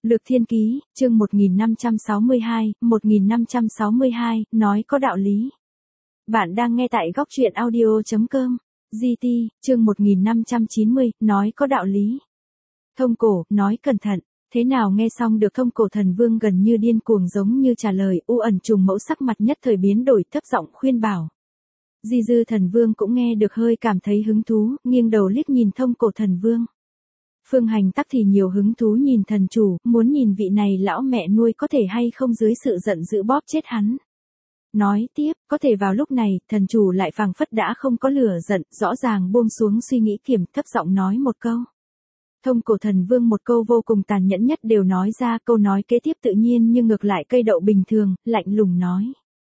Lược Thiên Ký, chương 1562, nói có đạo lý. Bạn đang nghe tại góc truyện audio.com. GT, chương 1590, nói có đạo lý. Thông cổ, nói cẩn thận. Thế nào nghe xong được Thông Cổ Thần Vương gần như điên cuồng giống như trả lời, U Ẩn Trùng Mẫu sắc mặt nhất thời biến đổi, thấp giọng khuyên bảo. Di Dư Thần Vương cũng nghe được hơi cảm thấy hứng thú, nghiêng đầu liếc nhìn Thông Cổ Thần Vương. Phương Hành tắc thì nhiều hứng thú nhìn thần chủ, muốn nhìn vị này lão mẹ nuôi có thể hay không dưới sự giận dữ bóp chết hắn. Nói tiếp, có thể vào lúc này, thần chủ lại phảng phất đã không có lửa giận, rõ ràng buông xuống suy nghĩ kiểm, thấp giọng nói một câu. Thông Cổ Thần Vương một câu vô cùng tàn nhẫn nhất đều nói ra, câu nói kế tiếp tự nhiên nhưng ngược lại cây đậu bình thường, lạnh lùng nói.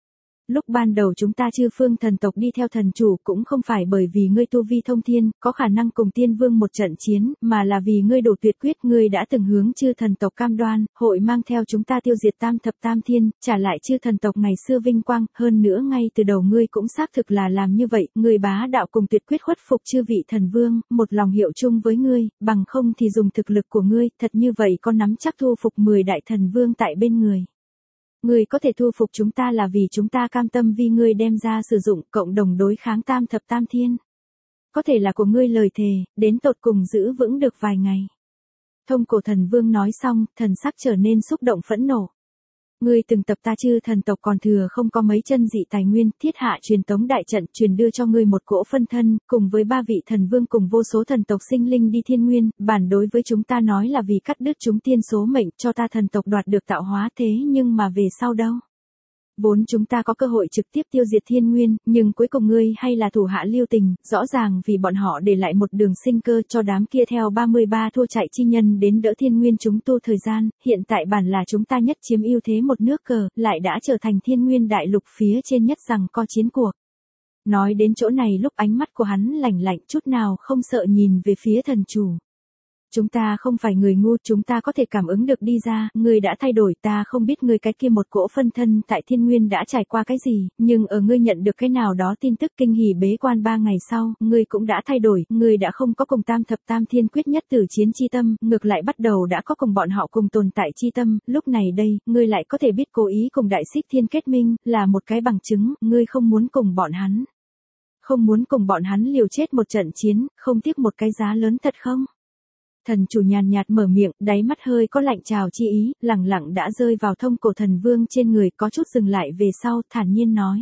Lúc ban đầu chúng ta Chư Phương thần tộc đi theo thần chủ cũng không phải bởi vì ngươi tu vi thông thiên, có khả năng cùng tiên vương một trận chiến, mà là vì ngươi đổ tuyệt quyết, ngươi đã từng hướng Chư thần tộc cam đoan, hội mang theo chúng ta tiêu diệt tam thập tam thiên, trả lại Chư thần tộc ngày xưa vinh quang, hơn nữa ngay từ đầu ngươi cũng xác thực là làm như vậy, ngươi bá đạo cùng tuyệt quyết khuất phục chư vị thần vương, một lòng hiệu chung với ngươi, bằng không thì dùng thực lực của ngươi, thật như vậy có nắm chắc thu phục 10 đại thần vương tại bên người. Ngươi có thể thu phục chúng ta là vì chúng ta cam tâm vì ngươi đem ra sử dụng cộng đồng đối kháng tam thập tam thiên. Có thể là của ngươi lời thề, đến tột cùng giữ vững được vài ngày. Thông Cổ Thần Vương nói xong, thần sắc trở nên xúc động phẫn nộ. Ngươi từng tập ta Chư thần tộc còn thừa không có mấy chân dị tài nguyên, thiết hạ truyền tống đại trận, truyền đưa cho ngươi một cỗ phân thân, cùng với 3 vị thần vương cùng vô số thần tộc sinh linh đi thiên nguyên, bản đối với chúng ta nói là vì cắt đứt chúng tiên số mệnh, cho ta thần tộc đoạt được tạo hóa, thế nhưng mà về sau đâu? Vốn chúng ta có cơ hội trực tiếp tiêu diệt thiên nguyên, nhưng cuối cùng ngươi hay là thủ hạ lưu tình, rõ ràng vì bọn họ để lại một đường sinh cơ cho đám kia theo 33 thua chạy chi nhân đến đỡ thiên nguyên chúng tu thời gian, hiện tại bản là chúng ta nhất chiếm ưu thế một nước cờ, lại đã trở thành thiên nguyên đại lục phía trên nhất rằng co chiến cuộc. Nói đến chỗ này lúc ánh mắt của hắn lạnh lạnh chút nào không sợ nhìn về phía thần chủ. Chúng ta không phải người ngu, chúng ta có thể cảm ứng được đi ra, ngươi đã thay đổi, ta không biết ngươi cái kia một cỗ phân thân tại thiên nguyên đã trải qua cái gì, nhưng ở ngươi nhận được cái nào đó tin tức kinh hỉ bế quan 3 ngày sau, ngươi cũng đã thay đổi, ngươi đã không có cùng tam thập tam thiên quyết nhất tử chiến chi tâm, ngược lại bắt đầu đã có cùng bọn họ cùng tồn tại chi tâm, lúc này đây, ngươi lại có thể biết cố ý cùng đại xích thiên kết minh, là một cái bằng chứng, ngươi không muốn cùng bọn hắn. Không muốn cùng bọn hắn liều chết một trận chiến, không tiếc một cái giá lớn thật không? Thần chủ nhàn nhạt mở miệng, đáy mắt hơi có lạnh trào chi ý, lẳng lặng đã rơi vào Thông Cổ Thần Vương trên người, có chút dừng lại về sau, thản nhiên nói.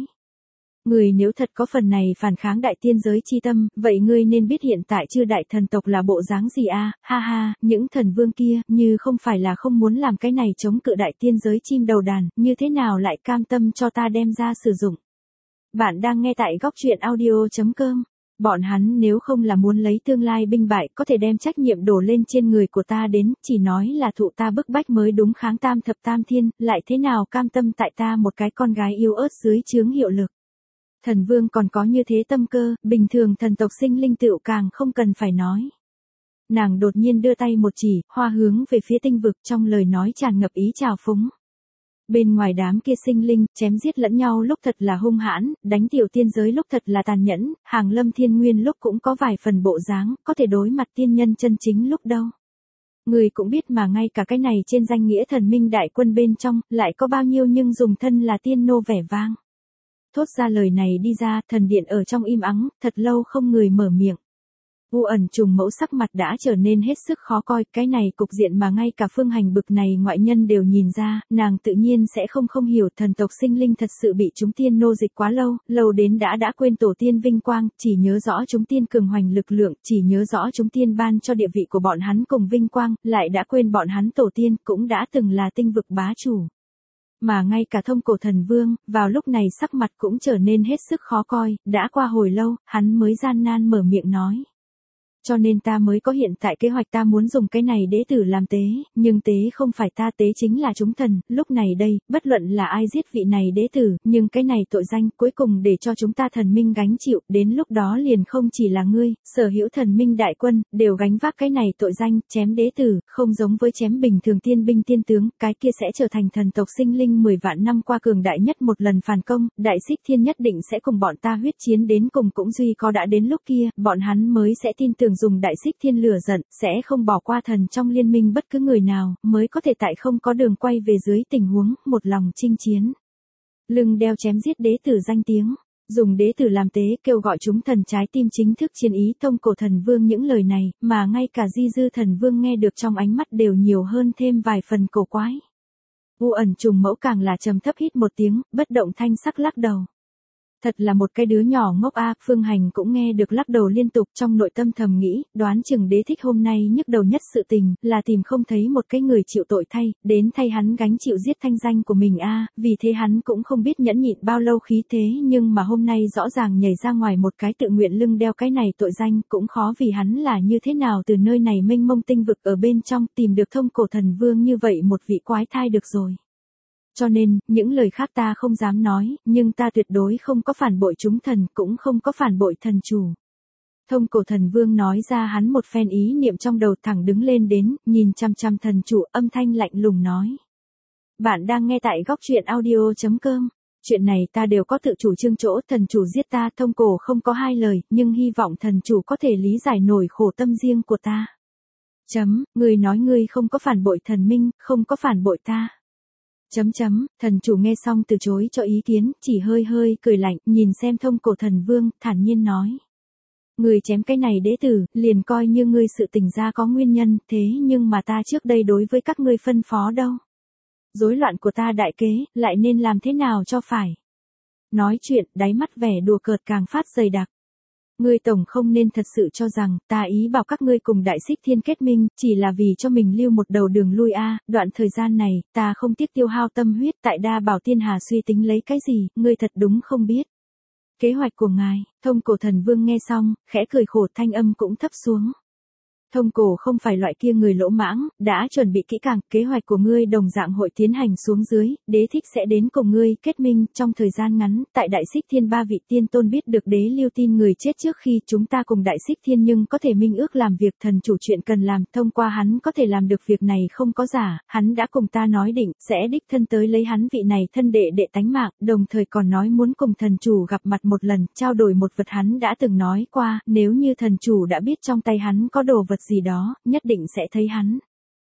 Người nếu thật có phần này phản kháng đại tiên giới chi tâm, vậy ngươi nên biết hiện tại Chư đại thần tộc là bộ dáng gì a? Ha ha, những thần vương kia, như không phải là không muốn làm cái này chống cự đại tiên giới chim đầu đàn, như thế nào lại cam tâm cho ta đem ra sử dụng. Bạn đang nghe tại góc truyện audio.com. Bọn hắn nếu không là muốn lấy tương lai binh bại có thể đem trách nhiệm đổ lên trên người của ta đến, chỉ nói là thụ ta bức bách mới đúng kháng tam thập tam thiên, lại thế nào cam tâm tại ta một cái con gái yếu ớt dưới chướng hiệu lực. Thần vương còn có như thế tâm cơ, bình thường thần tộc sinh linh tựu càng không cần phải nói. Nàng đột nhiên đưa tay một chỉ, hoa hướng về phía tinh vực, trong lời nói tràn ngập ý trào phúng. Bên ngoài đám kia sinh linh, chém giết lẫn nhau lúc thật là hung hãn, đánh tiểu tiên giới lúc thật là tàn nhẫn, hàng lâm thiên nguyên lúc cũng có vài phần bộ dáng, có thể đối mặt tiên nhân chân chính lúc đâu. Người cũng biết mà ngay cả cái này trên danh nghĩa thần minh đại quân bên trong, lại có bao nhiêu nhưng dùng thân là tiên nô vẻ vang. Thốt ra lời này đi ra, thần điện ở trong im ắng, thật lâu không người mở miệng. U Ẩn Trùng Mẫu sắc mặt đã trở nên hết sức khó coi, cái này cục diện mà ngay cả Phương Hành bực này ngoại nhân đều nhìn ra, nàng tự nhiên sẽ không hiểu thần tộc sinh linh thật sự bị chúng tiên nô dịch quá lâu, lâu đến đã quên tổ tiên vinh quang, chỉ nhớ rõ chúng tiên cường hoành lực lượng, chỉ nhớ rõ chúng tiên ban cho địa vị của bọn hắn cùng vinh quang, lại đã quên bọn hắn tổ tiên cũng đã từng là tinh vực bá chủ. Mà ngay cả Thông Cổ Thần Vương, vào lúc này sắc mặt cũng trở nên hết sức khó coi, đã qua hồi lâu, hắn mới gian nan mở miệng nói. Cho nên ta mới có hiện tại kế hoạch, ta muốn dùng cái này đế tử làm tế, nhưng tế không phải ta, tế chính là chúng thần, lúc này đây, bất luận là ai giết vị này đế tử, nhưng cái này tội danh cuối cùng để cho chúng ta thần minh gánh chịu, đến lúc đó liền không chỉ là ngươi, sở hữu thần minh đại quân, đều gánh vác cái này tội danh, chém đế tử, không giống với chém bình thường tiên binh tiên tướng, cái kia sẽ trở thành thần tộc sinh linh 10 vạn năm qua cường đại nhất một lần phản công, đại xích thiên nhất định sẽ cùng bọn ta huyết chiến đến cùng, cũng duy có đã đến lúc kia, bọn hắn mới sẽ tin tưởng tưởng dùng Đại Xích Thiên lửa giận, sẽ không bỏ qua thần trong liên minh bất cứ người nào, mới có thể tại không có đường quay về dưới tình huống, một lòng chinh chiến. Lưng đeo chém giết đế tử danh tiếng, dùng đế tử làm tế kêu gọi chúng thần trái tim chính thức chiến ý. Tông cổ thần vương những lời này, mà ngay cả Di Dư thần vương nghe được trong ánh mắt đều nhiều hơn thêm vài phần cổ quái. U ẩn trùng mẫu càng là trầm thấp hít một tiếng, bất động thanh sắc lắc đầu. Thật là một cái đứa nhỏ ngốc a. Phương Hành cũng nghe được lắc đầu liên tục, trong nội tâm thầm nghĩ, đoán chừng đế thích hôm nay nhức đầu nhất sự tình, là tìm không thấy một cái người chịu tội thay, đến thay hắn gánh chịu giết thanh danh của mình a. Vì thế hắn cũng không biết nhẫn nhịn bao lâu khí thế, nhưng mà hôm nay rõ ràng nhảy ra ngoài một cái tự nguyện lưng đeo cái này tội danh, cũng khó vì hắn là như thế nào từ nơi này mênh mông tinh vực ở bên trong tìm được thông cổ thần vương như vậy một vị quái thai được rồi. Cho nên, những lời khác ta không dám nói, nhưng ta tuyệt đối không có phản bội chúng thần, cũng không có phản bội thần chủ. Thông cổ thần vương nói ra hắn một phen ý niệm trong đầu, thẳng đứng lên đến, nhìn chăm chăm thần chủ, âm thanh lạnh lùng nói. Bạn đang nghe tại góc truyện audio.com. Chuyện này ta đều có tự chủ trương chỗ, thần chủ giết ta, thông cổ không có hai lời, nhưng hy vọng thần chủ có thể lý giải nổi khổ tâm riêng của ta. Ngươi nói ngươi không có phản bội thần minh, không có phản bội ta. Thần chủ nghe xong từ chối cho ý kiến, chỉ hơi hơi cười lạnh, nhìn xem thông cổ thần vương, thản nhiên nói. Ngươi chém cái này đế tử, liền coi như ngươi sự tình ra có nguyên nhân, thế nhưng mà ta trước đây đối với các ngươi phân phó đâu. Rối loạn của ta đại kế, lại nên làm thế nào cho phải. Nói chuyện, đáy mắt vẻ đùa cợt càng phát dày đặc. Ngươi tổng không nên thật sự cho rằng, ta ý bảo các ngươi cùng Đại Xích Thiên kết minh, chỉ là vì cho mình lưu một đầu đường lui a. Đoạn thời gian này, ta không tiếc tiêu hao tâm huyết tại Đa Bảo Tiên Hà suy tính lấy cái gì, ngươi thật đúng không biết. Kế hoạch của ngài, thông cổ thần vương nghe xong, khẽ cười khổ, thanh âm cũng thấp xuống. Thông cổ không phải loại kia người lỗ mãng, đã chuẩn bị kỹ càng, kế hoạch của ngươi đồng dạng hội tiến hành xuống dưới, đế thích sẽ đến cùng ngươi kết minh, trong thời gian ngắn, tại Đại Xích Thiên ba vị tiên tôn biết được đế lưu tin người chết trước khi chúng ta cùng Đại Xích Thiên nhưng có thể minh ước làm việc thần chủ chuyện cần làm, thông qua hắn có thể làm được việc này không có giả, hắn đã cùng ta nói định, sẽ đích thân tới lấy hắn vị này thân đệ đệ tánh mạng, đồng thời còn nói muốn cùng thần chủ gặp mặt một lần, trao đổi một vật hắn đã từng nói qua, nếu như thần chủ đã biết trong tay hắn có đồ vật gì đó, nhất định sẽ thấy hắn.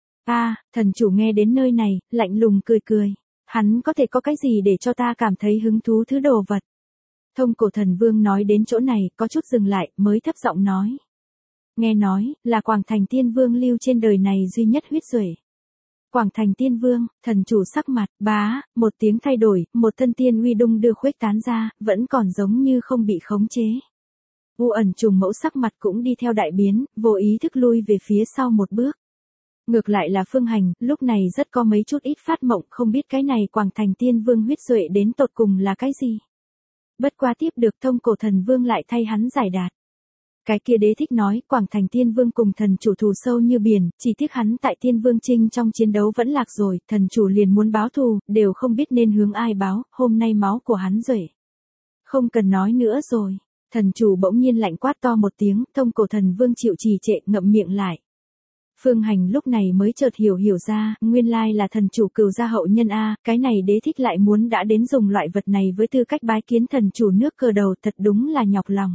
Thần chủ nghe đến nơi này, lạnh lùng cười cười. Hắn có thể có cái gì để cho ta cảm thấy hứng thú thứ đồ vật. Thông cổ thần vương nói đến chỗ này, có chút dừng lại, mới thấp giọng nói. Nghe nói, là Quảng Thành Tiên Vương lưu trên đời này duy nhất huyết duệ. Quảng Thành Tiên Vương, thần chủ sắc mặt, một tiếng thay đổi, một thân tiên uy đung đưa khuếch tán ra, vẫn còn giống như không bị khống chế. U ẩn trùng mẫu sắc mặt cũng đi theo đại biến, vô ý thức lui về phía sau một bước. Ngược lại là Phương Hành, lúc này rất có mấy chút ít phát mộng, không biết cái này Quảng Thành Tiên Vương huyết duệ đến tột cùng là cái gì. Bất quá tiếp được thông cổ thần vương lại thay hắn giải đạt. Cái kia đế thích nói, Quảng Thành Tiên Vương cùng thần chủ thù sâu như biển, chỉ tiếc hắn tại Tiên Vương Trinh trong chiến đấu vẫn lạc rồi, thần chủ liền muốn báo thù, đều không biết nên hướng ai báo, hôm nay máu của hắn duệ. Không cần nói nữa rồi. Thần chủ bỗng nhiên lạnh quát to một tiếng, thông cổ thần vương chịu trì trệ, ngậm miệng lại. Phương Hành lúc này mới chợt hiểu ra, nguyên lai là thần chủ cừu gia hậu nhân a, cái này đế thích lại muốn đã đến dùng loại vật này với tư cách bái kiến thần chủ nước cờ đầu, thật đúng là nhọc lòng.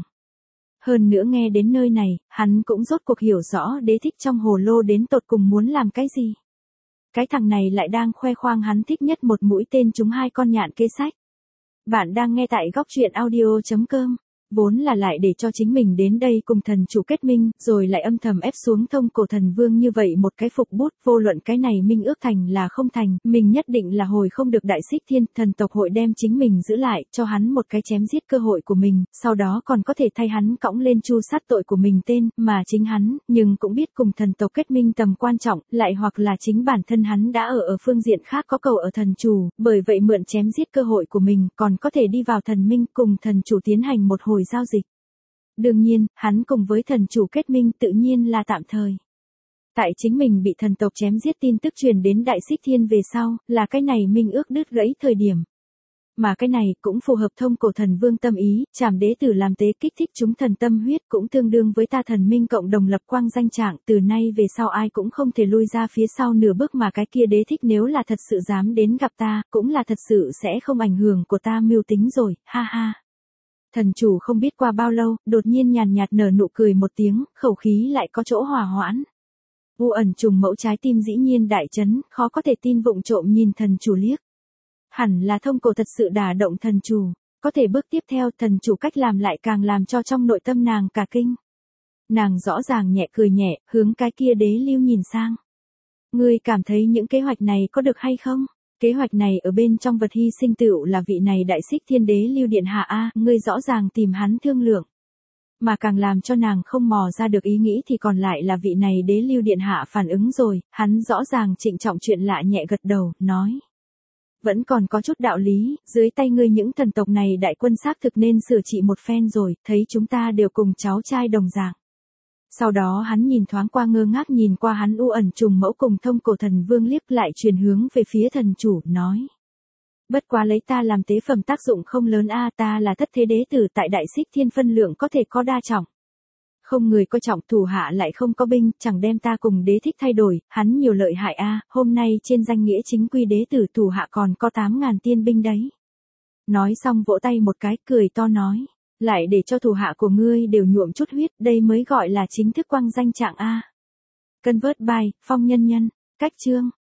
Hơn nữa nghe đến nơi này, hắn cũng rốt cuộc hiểu rõ đế thích trong hồ lô đến tột cùng muốn làm cái gì. Cái thằng này lại đang khoe khoang hắn thích nhất một mũi tên trúng 2 con nhạn kê sách. Bạn đang nghe tại góc truyện audio.com. Vốn là lại để cho chính mình đến đây cùng thần chủ kết minh, rồi lại âm thầm ép xuống thông cổ thần vương như vậy một cái phục bút, vô luận cái này minh ước thành là không thành, mình nhất định là hồi không được Đại Xích Thiên, thần tộc hội đem chính mình giữ lại, cho hắn một cái chém giết cơ hội của mình, sau đó còn có thể thay hắn cõng lên chu sát tội của mình tên, mà chính hắn, nhưng cũng biết cùng thần tộc kết minh tầm quan trọng, lại hoặc là chính bản thân hắn đã ở phương diện khác có cầu ở thần chủ, bởi vậy mượn chém giết cơ hội của mình, còn có thể đi vào thần minh cùng thần chủ tiến hành một hồi giao dịch. Đương nhiên, hắn cùng với thần chủ kết minh tự nhiên là tạm thời. Tại chính mình bị thần tộc chém giết tin tức truyền đến Đại Xích Thiên về sau, là cái này minh ước đứt gãy thời điểm. Mà cái này cũng phù hợp thông cổ thần vương tâm ý, trảm đế tử làm tế kích thích chúng thần tâm huyết cũng tương đương với ta thần minh cộng đồng lập quang danh trạng, từ nay về sau ai cũng không thể lui ra phía sau nửa bước, mà cái kia đế thích nếu là thật sự dám đến gặp ta, cũng là thật sự sẽ không ảnh hưởng của ta mưu tính rồi, ha ha. Thần chủ không biết qua bao lâu, đột nhiên nhàn nhạt nở nụ cười một tiếng, khẩu khí lại có chỗ hòa hoãn. U ẩn trùng mẫu trái tim dĩ nhiên đại chấn, khó có thể tin vụng trộm nhìn thần chủ liếc. Hẳn là thông cổ thật sự đả động thần chủ, có thể bước tiếp theo thần chủ cách làm lại càng làm cho trong nội tâm nàng cả kinh. Nàng rõ ràng nhẹ cười nhẹ, hướng cái kia đế lưu nhìn sang. Ngươi cảm thấy những kế hoạch này có được hay không? Kế hoạch này ở bên trong vật hy sinh tựu là vị này đại xích thiên đế lưu điện hạ a, ngươi rõ ràng tìm hắn thương lượng. Mà càng làm cho nàng không mò ra được ý nghĩ thì còn lại là vị này đế lưu điện hạ phản ứng rồi, hắn rõ ràng trịnh trọng chuyện lạ nhẹ gật đầu, nói. Vẫn còn có chút đạo lý, dưới tay ngươi những thần tộc này đại quân xác thực nên sửa trị một phen rồi, thấy chúng ta đều cùng cháu trai đồng dạng. Sau đó hắn nhìn thoáng qua ngơ ngác nhìn qua hắn u ẩn trùng mẫu cùng thông cổ thần vương liếc lại truyền hướng về phía thần chủ, nói. Bất quá lấy ta làm tế phẩm tác dụng không lớn a, ta là thất thế đế tử tại đại xích thiên phân lượng có thể có đa trọng. Không người coi trọng thủ hạ lại không có binh, chẳng đem ta cùng đế thích thay đổi, hắn nhiều lợi hại a, hôm nay trên danh nghĩa chính quy đế tử thủ hạ còn có 8.000 tiên binh đấy. Nói xong vỗ tay một cái, cười to nói. Lại để cho thủ hạ của ngươi đều nhuộm chút huyết, đây mới gọi là chính thức quang danh trạng a. Convert by, Phong Nhân Nhân, cách chương.